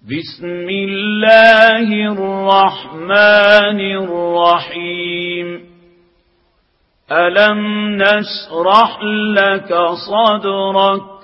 بسم الله الرحمن الرحيم ألم نشرح لك صدرك